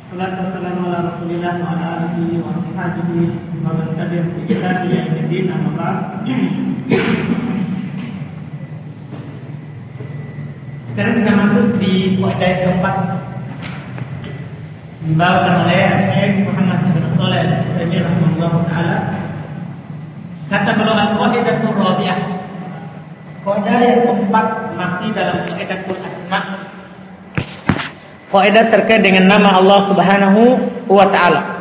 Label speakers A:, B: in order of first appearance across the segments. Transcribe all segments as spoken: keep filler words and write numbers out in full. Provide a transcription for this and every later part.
A: Salatu wassalamu ala Rasulillah wa ala alihi wa sahbihi wa man tabi'ahum bi ihsan ila yaumil amma ba'd. Sekarang kita masuk di kaidah keempat dibawakan oleh Syekh Muhammad bin Shalih Al-Utsaimin rahimahullahu taala. Kata beliau al-qaidatur rabi'ah. Kaidah yang keempat masih dalam qaidatul asma'. Kaidah terkait dengan nama Allah Subhanahu wa taala.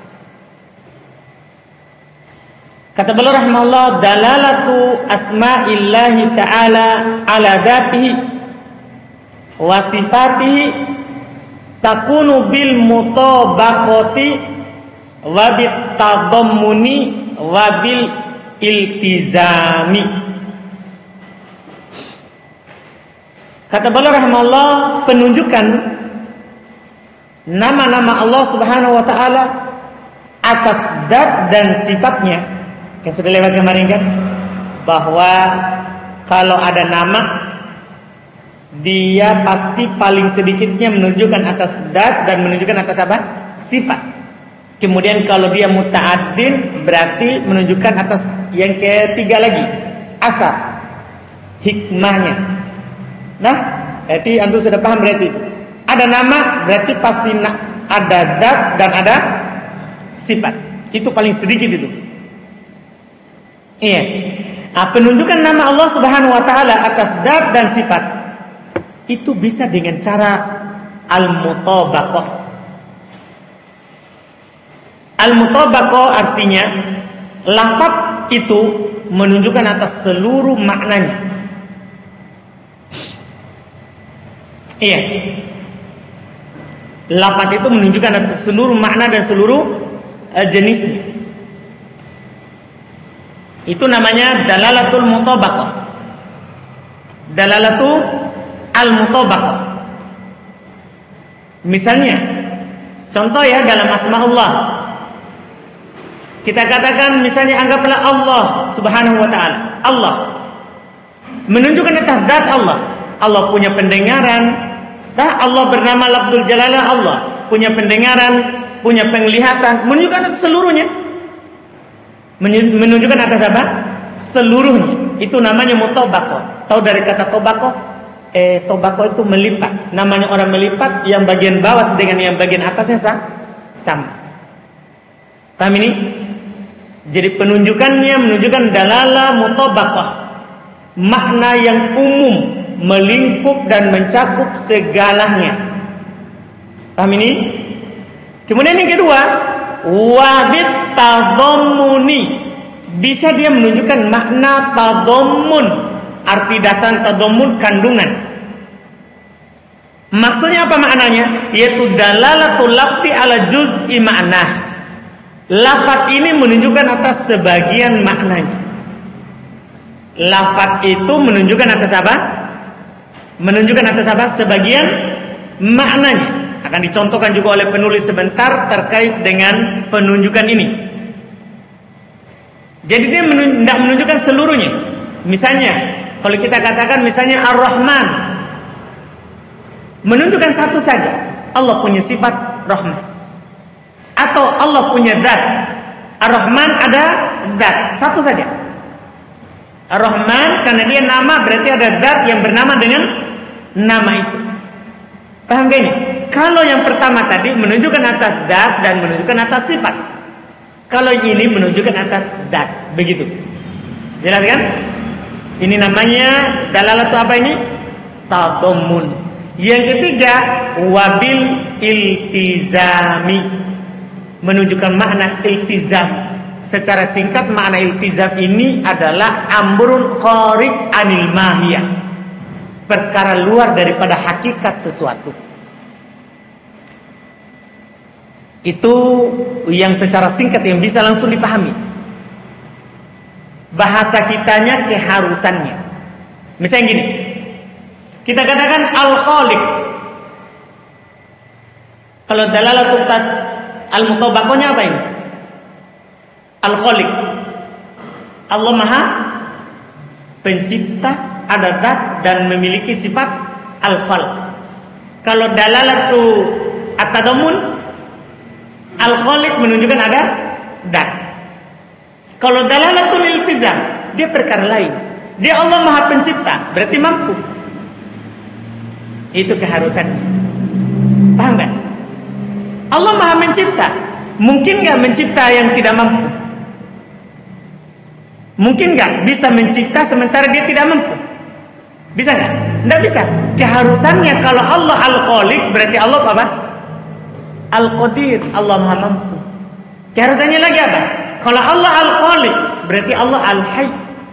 A: Kata beliau rahimahullah, dalalatu asma'illahi ta'ala ala dzatihi wa sifatihi takunu bil mutabaqati wa bit tadammuni wa bil iltizami. Kata beliau rahimahullah, penunjukan nama-nama Allah Subhanahu wa taala atas zat dan sifatnya. Yang sudah lewat kemarin kan, bahwa kalau ada nama dia pasti paling sedikitnya menunjukkan atas zat dan menunjukkan atas apa? Sifat. Kemudian kalau dia muta'addin berarti menunjukkan atas yang ketiga lagi, asal hikmahnya. Nah, berarti antum sudah paham berarti itu. Ada nama berarti pasti ada zat dan ada sifat. Itu paling sedikit itu. Iya. Nah, penunjukan nama Allah Subhanahu wa taala atas zat dan sifat itu bisa dengan cara al-mutabaqah. Al-mutabaqah artinya lafaz itu menunjukkan atas seluruh maknanya. Iya. Lafaz itu menunjukkan atas seluruh makna dan seluruh uh, jenisnya. Itu namanya dalalatul mutabaqah. Dalalatul al-mutabaqah. Misalnya, contoh ya dalam asma Allah. Kita katakan misalnya anggaplah Allah Subhanahu wa taala. Allah menunjukkan atas zat Allah. Allah punya pendengaran. Nah, Allah bernama Lafzul Jalalah, Allah punya pendengaran, punya penglihatan, menunjukkan atas seluruhnya. Menunjukkan atas apa? Seluruhnya. Itu namanya mutabaqah. Tahu dari kata tobaqah? Eh, tobaqah itu melipat. Namanya orang melipat, yang bagian bawah dengan yang bagian atasnya sama. Paham ini? Jadi penunjukannya menunjukkan dalalah mutabaqah. Makna yang umum, melingkup dan mencakup segalanya. Paham ini? Kemudian yang kedua, wabit tadammuni. Bisa dia menunjukkan makna tadammun. Arti dasar tadammun kandungan. Maksudnya apa maknanya? Yaitu dalalatul lafzi ala juz'i ma'nah. Lafaz ini menunjukkan atas sebagian maknanya. Lafaz itu menunjukkan atas apa? Menunjukkan atas apa? Sebagian maknanya. Akan dicontohkan juga oleh penulis sebentar terkait dengan penunjukan ini. Jadi dia tidak menunjukkan seluruhnya. Misalnya, kalau kita katakan misalnya Ar-Rahman, menunjukkan satu saja. Allah punya sifat Rahman. Atau Allah punya zat. Ar-Rahman ada zat, satu saja. Ar-Rahman karena dia nama berarti ada zat yang bernama dengan nama itu. Paham gak ini? Kalau yang pertama tadi menunjukkan atas zat dan menunjukkan atas sifat. Kalau ini menunjukkan atas zat. Begitu. Jelas kan? Ini namanya dalalatu apa ini? Tadammun. Yang ketiga, wabil iltizami. Menunjukkan makna iltizam. Secara singkat makna iltizam ini adalah amrun kharij anil mahiyah. Perkara luar daripada hakikat sesuatu. Itu yang secara singkat yang bisa langsung dipahami. Bahasa kitanya keharusannya. Misalnya gini. Kita katakan al-khaliq. Kalau dalalatul al-mutabaqahnya apa ini? Al-Khaliq. Allah Maha Pencipta, ada zat dan memiliki sifat al-khalq. Kalau dalalatu at-tadammun Al-Khaliq menunjukkan ada dat. Kalau dalalatul iltizam, dia perkara lain. Dia Allah Maha Pencipta, berarti mampu. Itu keharusannya. Paham gak? Allah Maha Mencipta. Mungkin gak mencipta yang tidak mampu? Mungkin gak bisa mencipta sementara dia tidak mampu? Bisa gak? Tidak bisa. Keharusannya kalau Allah Al-Khaliq, berarti Allah apa? Al-Qadir, Allah Maha Mampu. Keharusannya lagi apa? Kalau Allah Al-Khaliq, berarti Allah Al-Hayy,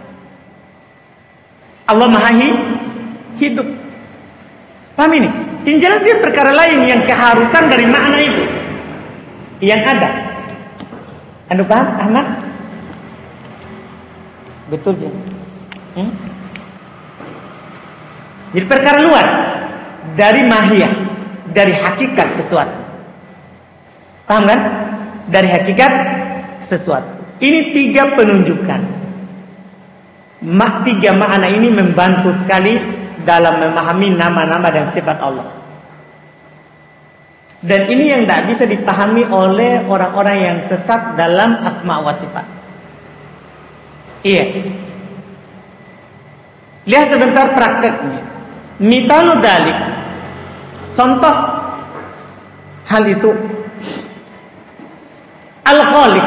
A: Allah Maha Hidup. Paham ini? Yang jelas dia perkara lain yang keharusan dari makna itu yang ada. Anda paham, Ahmad? Betul ya? Hmm? Jadi perkara luar dari mahiyah, dari hakikat sesuatu. Paham kan? Dari hakikat sesuatu. Ini tiga penunjukan. Mak tiga makna ini membantu sekali dalam memahami nama-nama dan sifat Allah. Dan ini yang tidak bisa dipahami oleh orang-orang yang sesat dalam asma wa sifat. Iya. Lihat sebentar prakteknya. Mithalu dzalik. Contoh hal itu. Al-Khaliq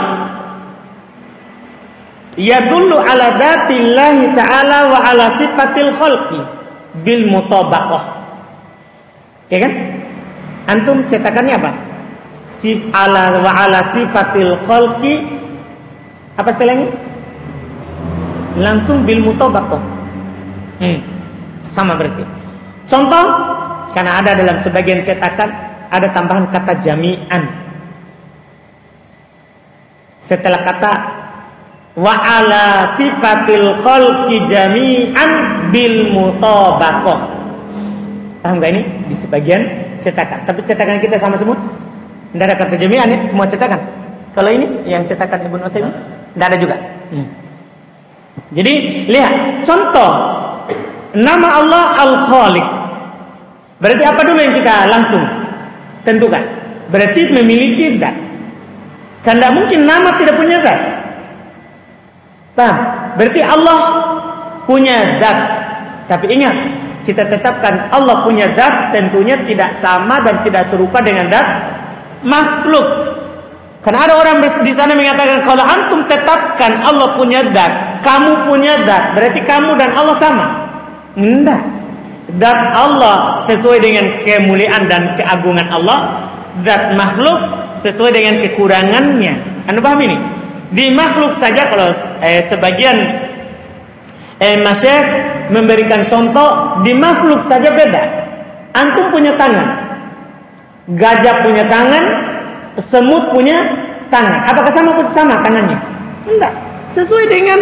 A: yadullu ala dzatillahi ta'ala wa ala sifatil khalqi bil mutabaqah. Ya kan? Antum cetakannya apa? Sif ala wa ala sifatil khalqi. Apa istilahnya? Langsung bil mutabaqah. Hmm. Sama berarti. Contoh, karena ada dalam sebagian cetakan ada tambahan kata jami'an. Setelah kata wa ala sifatil khalqi jami'an bil mutabaqah. Paham gak ini? Di sebagian cetakan. Tapi cetakan kita sama semua? Tidak ada kata jami'an ya, semua cetakan. Kalau ini yang cetakan Ibnu Utsaimin tidak ada juga. Hmm. Jadi lihat contoh nama Allah Al-Khaliq. Berarti apa dulu yang kita langsung tentukan? Berarti memiliki zat. Kan tidak mungkin nama tidak punya zat. Paham? Berarti Allah punya zat. Tapi ingat, kita tetapkan Allah punya zat tentunya tidak sama dan tidak serupa dengan zat makhluk. Karena ada orang di sana mengatakan kalau antum tetapkan Allah punya zat, kamu punya zat, berarti kamu dan Allah sama. Enggak. Zat Allah sesuai dengan kemuliaan dan keagungan Allah, zat makhluk sesuai dengan kekurangannya. Anda paham ini? Di makhluk saja kalau eh, sebagian eh, masyayikh memberikan contoh, di makhluk saja beda. Antum punya tangan, gajah punya tangan, semut punya tangan. Apakah sama atau sama tangannya? Enggak. Sesuai dengan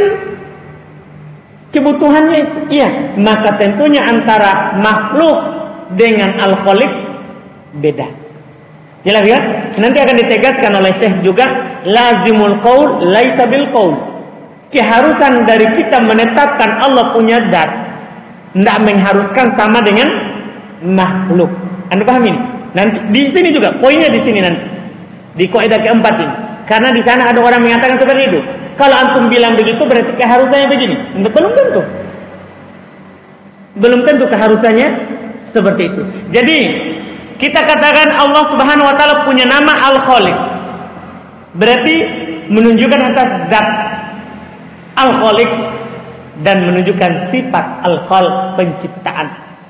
A: kebutuhannya itu. Iya. Maka tentunya antara makhluk dengan Al-Khaliq beda. Jelas ya? Nanti akan ditegaskan oleh Syekh juga, lazimul qaul laisa bil qaul. Keharusan dari kita menetapkan Allah punya zat tidak mengharuskan sama dengan makhluk. Anda paham ini? Nanti di sini juga poinnya di sini nanti. Di kaidah keempat ini. Karena di sana ada orang mengatakan seperti itu. Kalau antum bilang begitu berarti keharusannya begini. Belum tentu. Belum tentu keharusannya seperti itu. Jadi kita katakan Allah Subhanahu wa taala punya nama Al-Khaliq. Berarti menunjukkan atas zat Al-Khaliq dan menunjukkan sifat Al-Khalq, penciptaan.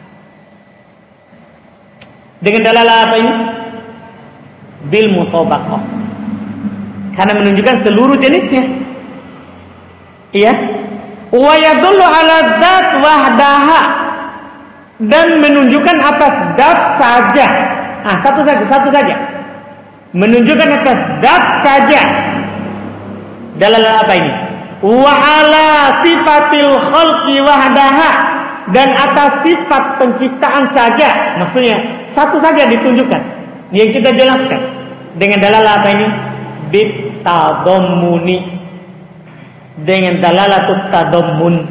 A: Dengan dalalah apa ini? Bil mutabaqah. Karena menunjukkan seluruh jenisnya. Iya. Wa yadullu ala dzat wahdaha. Dan menunjukkan atas zat saja. Ah, satu saja, satu saja. Menunjukkan atas zat saja. Dalalah apa ini? Wa ala sifatil khalqi wahdaha. Dan atas sifat penciptaan saja. Maksudnya satu saja ditunjukkan. Yang kita jelaskan dengan dalalah apa ini? Bit tadammuni. Dengan dalalatut tadammun.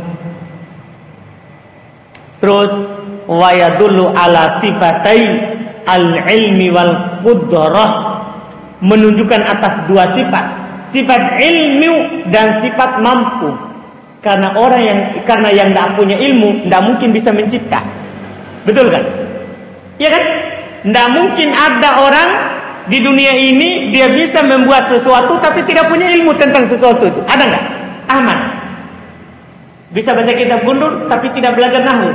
A: Terus wa yadullu ala sifatai al-ilmi wal qudrah, menunjukkan atas dua sifat, sifat ilmu dan sifat mampu. Karena orang yang karena yang tidak punya ilmu tidak mungkin bisa mencipta, betul kan? Iya kan? Tidak mungkin ada orang di dunia ini dia bisa membuat sesuatu tapi tidak punya ilmu tentang sesuatu itu. Ada nggak? Ahmad bisa baca kitab gundur tapi tidak belajar nahwu.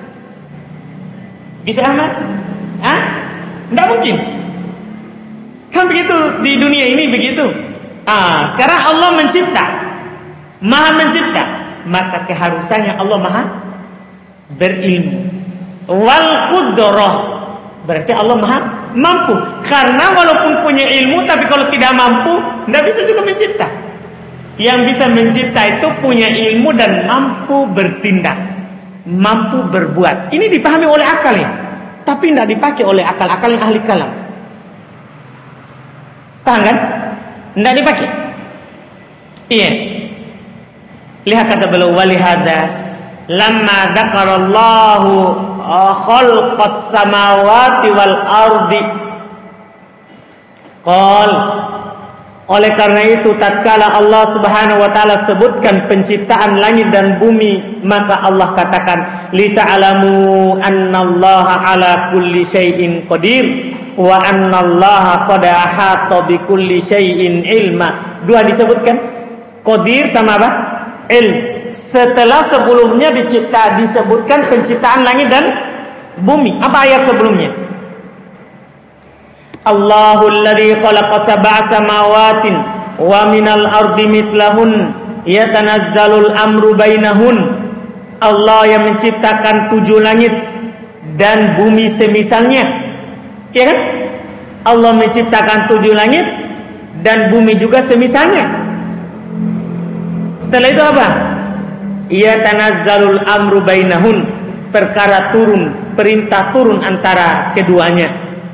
A: Bisa Ahmad? Hah? Tidak mungkin. Kan begitu di dunia ini begitu. Ah, sekarang Allah mencipta, Maha mencipta, maka keharusannya Allah Maha berilmu. Wal qudrah, berarti Allah Maha mampu. Karena walaupun punya ilmu tapi kalau tidak mampu, tidak bisa juga mencipta. Yang bisa mencipta itu punya ilmu dan mampu bertindak, mampu berbuat. Ini dipahami oleh akal ya, tapi tidak dipakai oleh akal-akal yang ahli kalam. Paham kan? Tidak dipakai. Iya. Lihat kata beliau, walihada lamma dzakarallahu khalqas samawati wal ardi. Qal, oleh karena itu tatkala Allah Subhanahu wa taala sebutkan penciptaan langit dan bumi, maka Allah katakan li ta'lamu annallaha ala kulli syai'in qadir wa annallaha qad ahata bi kulli syai'in ilma. Dua disebutkan, qadir sama apa? Ilm. Setelah sebelumnya dicipta disebutkan penciptaan langit dan bumi. Apa ayat sebelumnya? Allahul ladzi khalaqa sab'a samawatin wa minal ardi mithlahun yatanazzalul amru bainahun. Allah yang menciptakan tujuh langit dan bumi semisalnya. Ya kan? Allah menciptakan tujuh langit dan bumi juga semisalnya. Setelah itu apa? Yatanazzalul amru bainahun, perkara turun, perintah turun antara keduanya.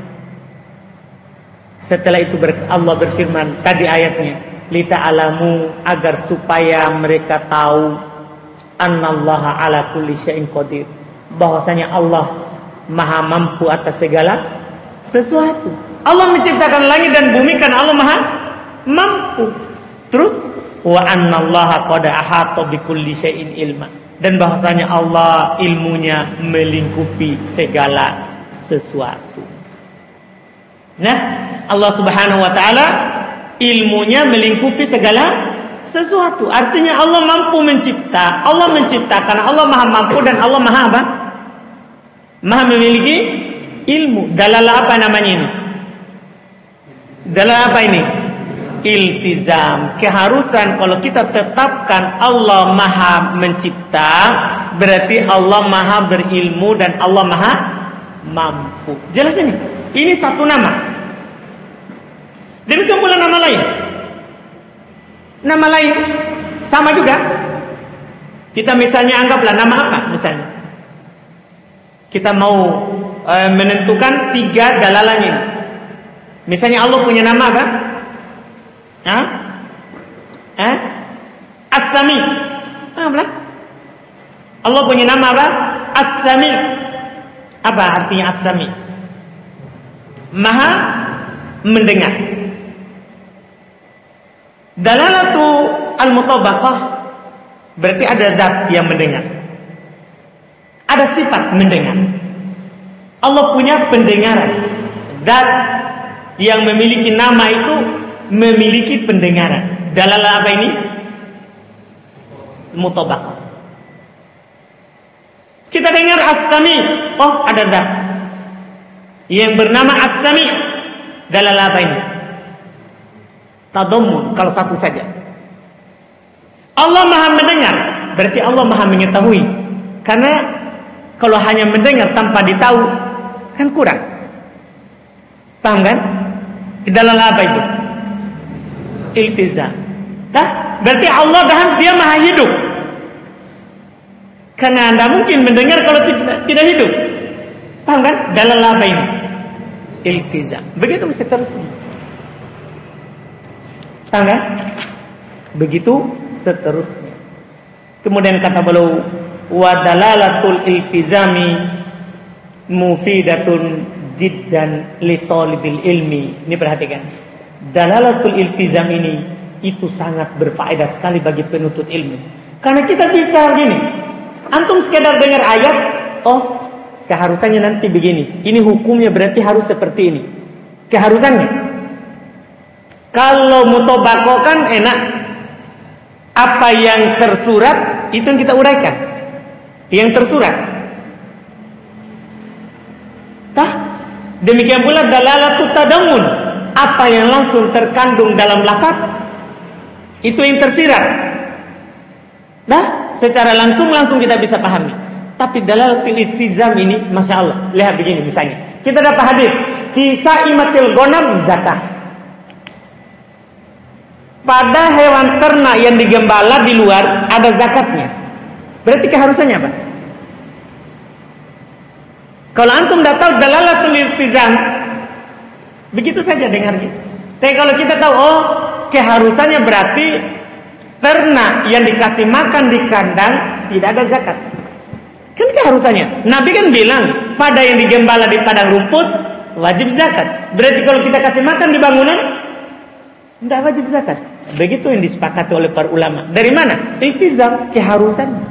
A: Setelah itu Allah berfirman tadi ayatnya, lita'alamu, agar supaya mereka tahu annallaha ala kulli syai'in qadir, bahwasanya Allah Maha mampu atas segala sesuatu. Allah menciptakan langit dan bumi karena Allah Maha mampu. Terus wa annallaha qad ahata bikulli syai'in ilma, dan bahwasanya Allah ilmunya melingkupi segala sesuatu. Nah, Allah Subhanahu wa taala ilmunya melingkupi segala sesuatu. Artinya Allah mampu mencipta, Allah menciptakan, Allah Maha mampu dan Allah Maha apa? Maha memiliki ilmu. Dalalah apa namanya ini? Dalalah apa ini? Iltizam. Keharusan kalau kita tetapkan Allah Maha mencipta, berarti Allah Maha berilmu dan Allah Maha mampu. Jelas ini? Ini satu nama. Demikian pula nama lain. Nama lain sama juga. Kita misalnya anggaplah nama apa misalnya. Kita mau e, menentukan tiga dalalahnya. Misalnya Allah punya nama apa? Hah? Hah? As-Sami. Apa? Allah punya nama apa? As-Sami. Apa artinya As-Sami? Maha mendengar. Dalalatu al-mutabaqah, berarti ada zat yang mendengar, ada sifat mendengar. Allah punya pendengaran. Zat yang memiliki nama itu memiliki pendengaran. Dalalah apa ini? Mutabaqah. Kita dengar As-Sami. Oh, ada zat yang bernama As-Sami. Dalalah apa ini? Tadammun, kalau satu saja. Allah Maha mendengar, berarti Allah Maha mengetahui. Karena kalau hanya mendengar tanpa ditahu kan kurang. Paham kan? Dalalah apa itu? Iltizam. Nah, berarti Allah dan dia Maha hidup. Karena Anda mungkin mendengar kalau tidak hidup. Paham kan? Dalalah apa ini? Iltizam. Begitu seterusnya. Paham kan? Begitu seterusnya. Kemudian kata beliau, wa dalalatul iltizami mufidatun jiddan li talibil ilmi. Ini perhatikan. dalalatul iltizam ini itu sangat berfaedah sekali bagi penuntut ilmu. Karena kita bisa gini, antum sekedar dengar ayat, oh keharusannya nanti begini, ini hukumnya berarti harus seperti ini, keharusannya. Kalau mutobako kan enak, apa yang tersurat itu yang kita uraikan, yang tersurat. Tah? Demikian pula dalalatut tadamun, apa yang langsung terkandung dalam lafaz itu yang tersirat. Nah, secara langsung langsung kita bisa pahami. Tapi dalalatul istizam ini, masya Allah, lihat begini misalnya. Kita dapat hadis, fi saimatil ghanam zakah. Pada hewan ternak yang digembala di luar ada zakatnya. Berarti keharusannya apa? Kalau antum dah tahu dalalatul istizam, begitu saja dengarnya. Tapi kalau kita tahu, oh keharusannya berarti ternak yang dikasih makan di kandang tidak ada zakat. Kan keharusannya. Nabi kan bilang pada yang digembala di padang rumput wajib zakat. Berarti kalau kita kasih makan di bangunan tidak wajib zakat. Begitu yang disepakati oleh para ulama. Dari mana? Iltizam, keharusan.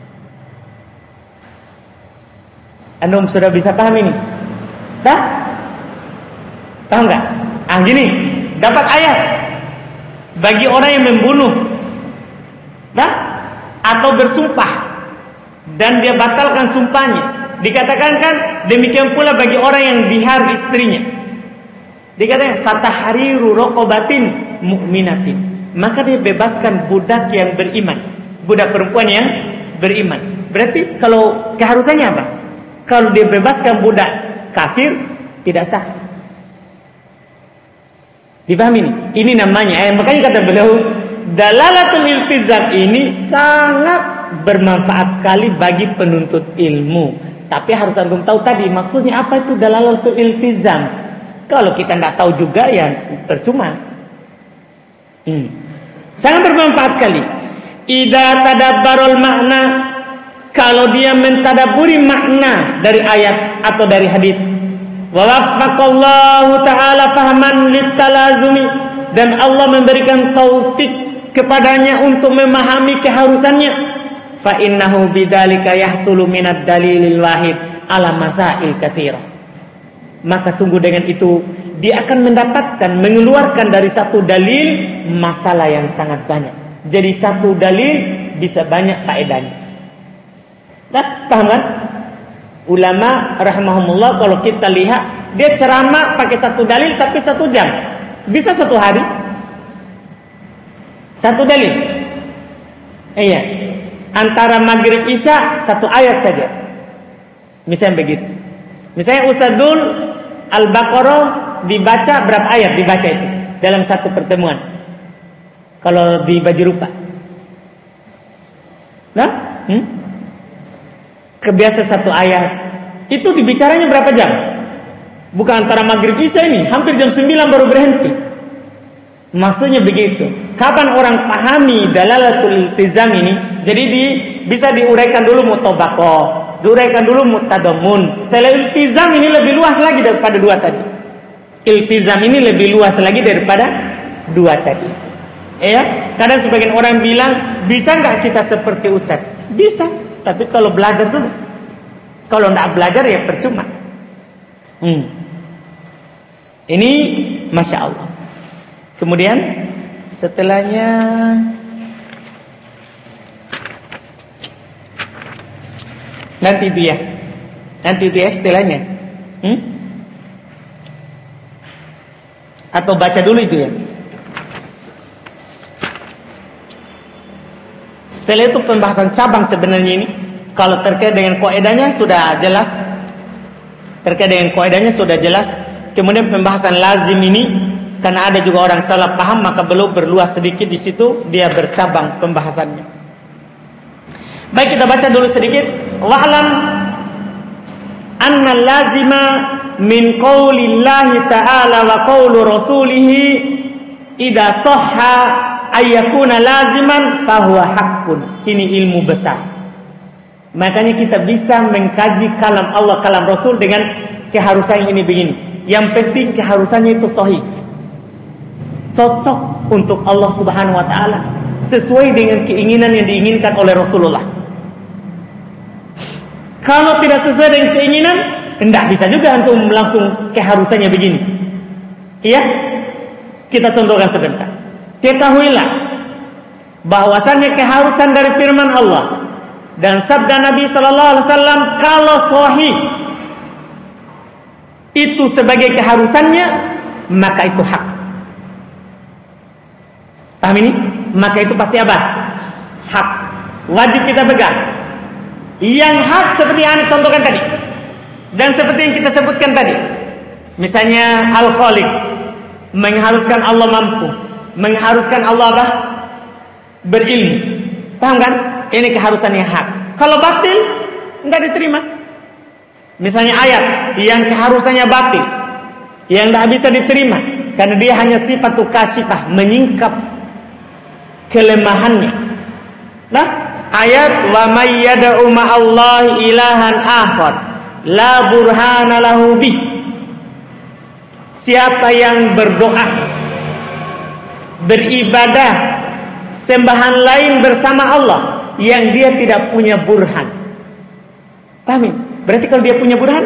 A: Antum sudah bisa paham ini? Dah? Tahu enggak? Ah gini, dapat ayat bagi orang yang membunuh, dah? Atau bersumpah dan dia batalkan sumpahnya. Dikatakan kan demikian pula bagi orang yang dihar istrinya. Dikatakan fatahriru raqabatin mu'minatin. Maka dia bebaskan budak yang beriman, budak perempuan yang beriman. Berarti kalau keharusannya apa? Kalau dia bebaskan budak kafir tidak sah. Dipahami ini? Ini namanya, eh, makanya kata beliau dalalatul iltizam ini sangat bermanfaat sekali bagi penuntut ilmu. Tapi harus antum tahu tadi maksudnya apa itu dalalatul iltizam. Kalau kita tidak tahu juga ya percuma. Hmm. Sangat bermanfaat sekali. Idza tadabbarul makna, kalau dia mentadaburi makna dari ayat atau dari hadis. Wa waffaqallahu ta'ala fahman litalazumi, dan Allah memberikan taufik kepadanya untuk memahami keharusannya. Fa innahu bidzalika yahsulu minad dalilil wahid ala masail katsira. Maka sungguh dengan itu dia akan mendapatkan, mengeluarkan dari satu dalil masalah yang sangat banyak. Jadi satu dalil bisa banyak faedahnya. Nah, paham kan? Ulama rahimahumullah kalau kita lihat dia ceramah pakai satu dalil tapi satu jam. Bisa satu hari. Satu dalil. Iya. Antara maghrib isya satu ayat saja. Misalnya begitu. Misalnya Ustadzul Al-Baqarah dibaca berapa ayat dibaca itu dalam satu pertemuan. Kalau di baju rupa. Nah, hmm? Kebiasa satu ayat itu dibicaranya berapa jam? Bukan antara maghrib isya ini, hampir jam sembilan baru berhenti. Maksudnya begitu. Kapan orang pahami dalalatul iltizam ini? Jadi di, bisa diuraikan dulu mutobako, diuraikan dulu mutadamun. Setelah iltizam ini lebih luas lagi daripada dua tadi. Iltizam ini lebih luas lagi daripada dua tadi. Ya, kadang sebagian orang bilang bisa nggak kita seperti Ustaz? Bisa. Tapi kalau belajar dulu. Kalau tidak belajar ya percuma. Hmm. Ini Masya Allah. Kemudian setelahnya nanti itu ya. Nanti itu ya setelahnya. Hmm? Atau baca dulu itu ya. Setelah itu pembahasan cabang sebenarnya ini. Kalau terkait dengan kaidahnya sudah jelas. Terkait dengan kaidahnya sudah jelas. Kemudian pembahasan lazim ini, karena ada juga orang salah paham, maka belum berluas sedikit di situ, dia bercabang pembahasannya. Baik, kita baca dulu sedikit. Wa'lam anna lazima min qaulillahi ta'ala wa qaulu rasulihi idza sahha ayyakuna laziman fahuwa haqqun. Ini ilmu besar. Makanya kita bisa mengkaji kalam Allah, kalam Rasul dengan keharusan ini begini. Yang penting keharusannya itu sahih. cocok untuk Allah Subhanahu wa taala, sesuai dengan keinginan yang diinginkan oleh Rasulullah. Kalau tidak sesuai dengan keinginan, tidak bisa juga antum langsung keharusannya begini. Iya? Kita contohkan sebentar. Ketahuilah bahwasannya keharusan dari firman Allah dan sabda Nabi sallallahu alaihi wasallam kalau sahih itu sebagai keharusannya, maka itu hak. Paham ini? Maka itu pasti apa? Hak. Wajib kita pegang. Yang hak seperti yang Anda contohkan tadi, dan seperti yang kita sebutkan tadi. Misalnya Al-Khaliq mengharuskan Allah mampu, mengharuskan Allah apa? Berilmu. Paham kan? Ini keharusan yang hak. Kalau batil, enggak diterima. Misalnya ayat yang keharusannya batil, yang tidak bisa diterima karena dia hanya sifat kasifah, menyingkap kelemahannya. Nah, ayat wa may yad'u ma'allahi ilahan akhar la burhana lahu bih. Siapa yang berdoa, beribadah, sembahan lain bersama Allah yang dia tidak punya burhan. Paham? Berarti kalau dia punya burhan,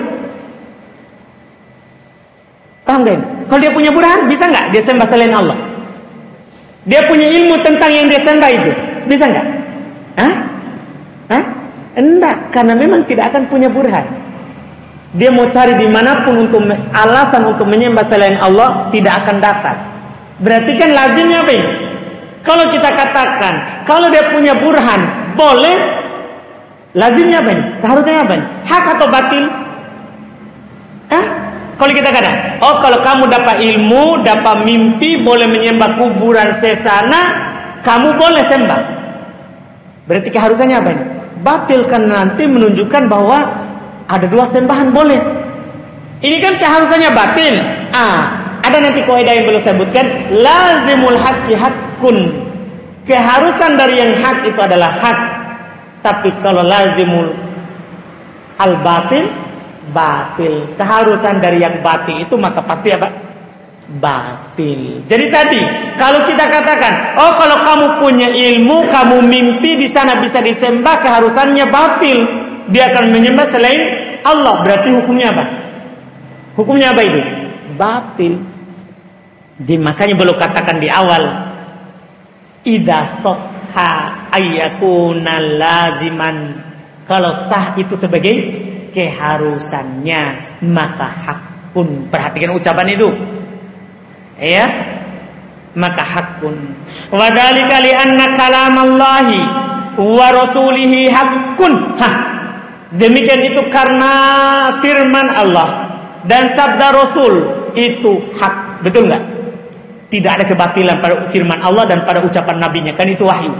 A: paham kan? Kalau dia punya burhan, bisa nggak dia sembah selain Allah? Dia punya ilmu tentang yang dia sembah itu, bisa nggak? Hah? Hah? Enggak, karena memang tidak akan punya burhan. Dia mau cari dimanapun untuk alasan untuk menyembah selain Allah, tidak akan dapat. Berarti kan lazimnya apa ini? Kalau kita katakan, kalau dia punya burhan, boleh. Lazimnya apa ini? Seharusnya apa ini? Hak atau batil? Hah? Kalau kita katakan, oh kalau kamu dapat ilmu, dapat mimpi, boleh menyembah kuburan sesana, kamu boleh sembah. Berarti keharusannya apa ini? Batil, kan nanti menunjukkan bahwa ada dua sembahan boleh. Ini kan keharusannya batil. Ah, ada nanti kaidah yang belum sebutkan, lazimul haqqi haqqun. Keharusan dari yang hak itu adalah hak. Tapi kalau lazimul al-batil, batil. Keharusan dari yang batil itu maka pasti apa? Batil. Jadi tadi kalau kita katakan, oh kalau kamu punya ilmu, kamu mimpi di sana bisa disembah, keharusannya batil. Dia akan menyembah selain Allah. Berarti hukumnya apa? Hukumnya apa itu? Batil. Jadi makanya belum katakan di awal, idza sahha ayyakuna laziman. Kalau sah itu sebagai keharusannya, maka hakun. Perhatikan ucapan itu. Ya, maka hakun. Wa dzalika li anna kalamallahi wa rasulihi hakun. Hah. Demikian itu karena firman Allah dan sabda Rasul itu hak. Betul enggak? Tidak ada kebatilan pada firman Allah dan pada ucapan nabinya, kan itu wahyu.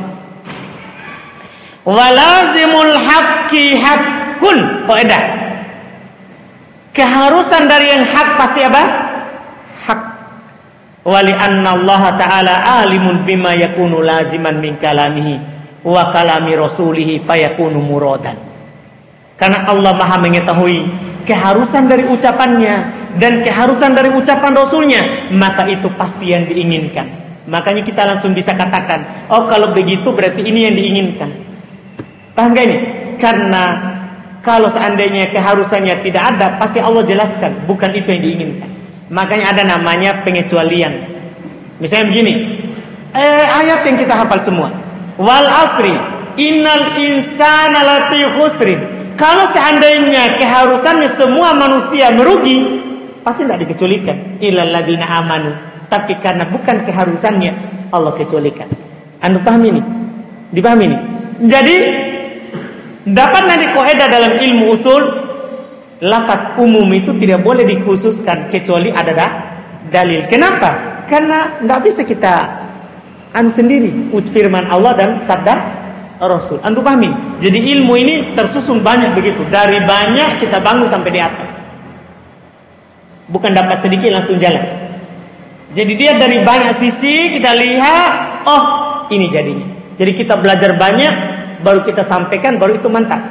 A: Walazimul haqqi hakun. Kaidah. Keharusan dari yang hak pasti apa? Hak. Wali anna Allah ta'ala alimun bima yakunu laziman min kalamihi wa kalami rasulihi fayakunu muradan. Karena Allah Maha mengetahui keharusan dari ucapannya dan keharusan dari ucapan Rasulnya, maka itu pasti yang diinginkan. Makanya kita langsung bisa katakan, oh kalau begitu berarti ini yang diinginkan. Paham gak ini? Karena kalau seandainya keharusannya tidak ada, pasti Allah jelaskan bukan itu yang diinginkan. Makanya ada namanya pengecualian. Misalnya begini, eh, ayat yang kita hafal semua, wal asri innal insana lafi khusrin. Kalau seandainya keharusannya semua manusia merugi, pasti tidak dikecualikan. Illal ladzina amanu. Tapi karena bukan keharusannya, Allah kecualikan. Anda paham ini? Dipahami ini? Jadi dapat nanti kaidah dalam ilmu usul, lafaz umum itu tidak boleh dikhususkan kecuali ada dah dalil. Kenapa? Karena tidak bisa kita anu sendiri firman Allah dan sabda Rasul. Antum pahami? Jadi ilmu ini tersusun banyak begitu. Dari banyak kita bangun sampai di atas. Bukan dapat sedikit langsung jalan. Jadi dia dari banyak sisi kita lihat, oh ini jadinya. Jadi kita belajar banyak, baru kita sampaikan, baru itu mantap.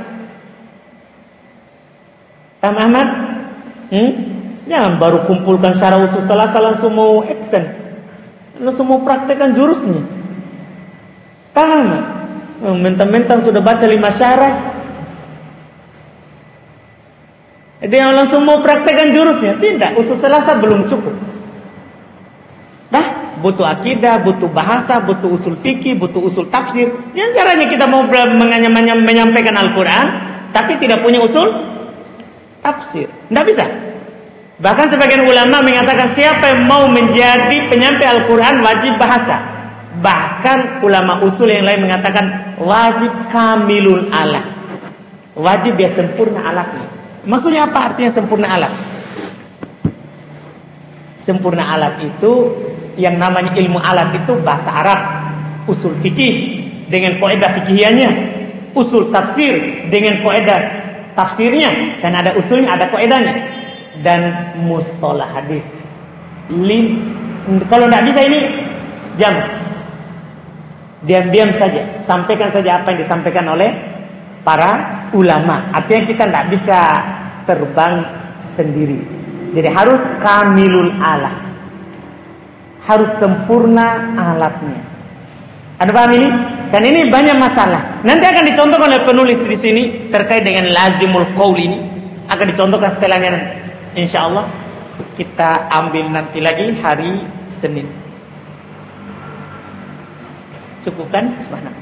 A: Paham Ahmad? Hmm? Jangan baru kumpulkan secara utuh selasa langsung mau action. Lu semua praktekkan jurusnya. Paham? Mentang-mentang sudah baca lima syarah, dia langsung mau praktekkan jurusnya. Tidak, usul selasa belum cukup. Dah, butuh akidah, butuh bahasa, butuh usul fikih, butuh usul tafsir. Yang caranya kita mau menyampaikan Al-Quran, tapi tidak punya usul tafsir, tidak bisa. Bahkan sebagian ulama mengatakan siapa yang mau menjadi penyampai Al-Quran wajib bahasa. Bahkan ulama usul yang lain mengatakan wajib kamilul alat, wajib dia sempurna alatnya. Maksudnya apa artinya sempurna alat? Sempurna alat itu yang namanya ilmu alat itu bahasa Arab, usul fikih dengan kaidah fikihiyahnya, usul tafsir dengan kaidah tafsirnya, dan ada usulnya, ada kaidahnya, dan mustalah hadis. Lim, kalau tidak bisa ini jam, diam-diam saja, sampaikan saja apa yang disampaikan oleh para ulama. Artinya kita tidak bisa terbang sendiri. Jadi harus kamilul alat, harus sempurna alatnya. Anda paham ini? Dan ini banyak masalah. Nanti akan dicontohkan oleh penulis di sini terkait dengan lazimul qaul ini. Akan dicontohkan setelahnya nanti. Insyaallah kita ambil nanti lagi hari Senin. Cukup kan? Subhanallah.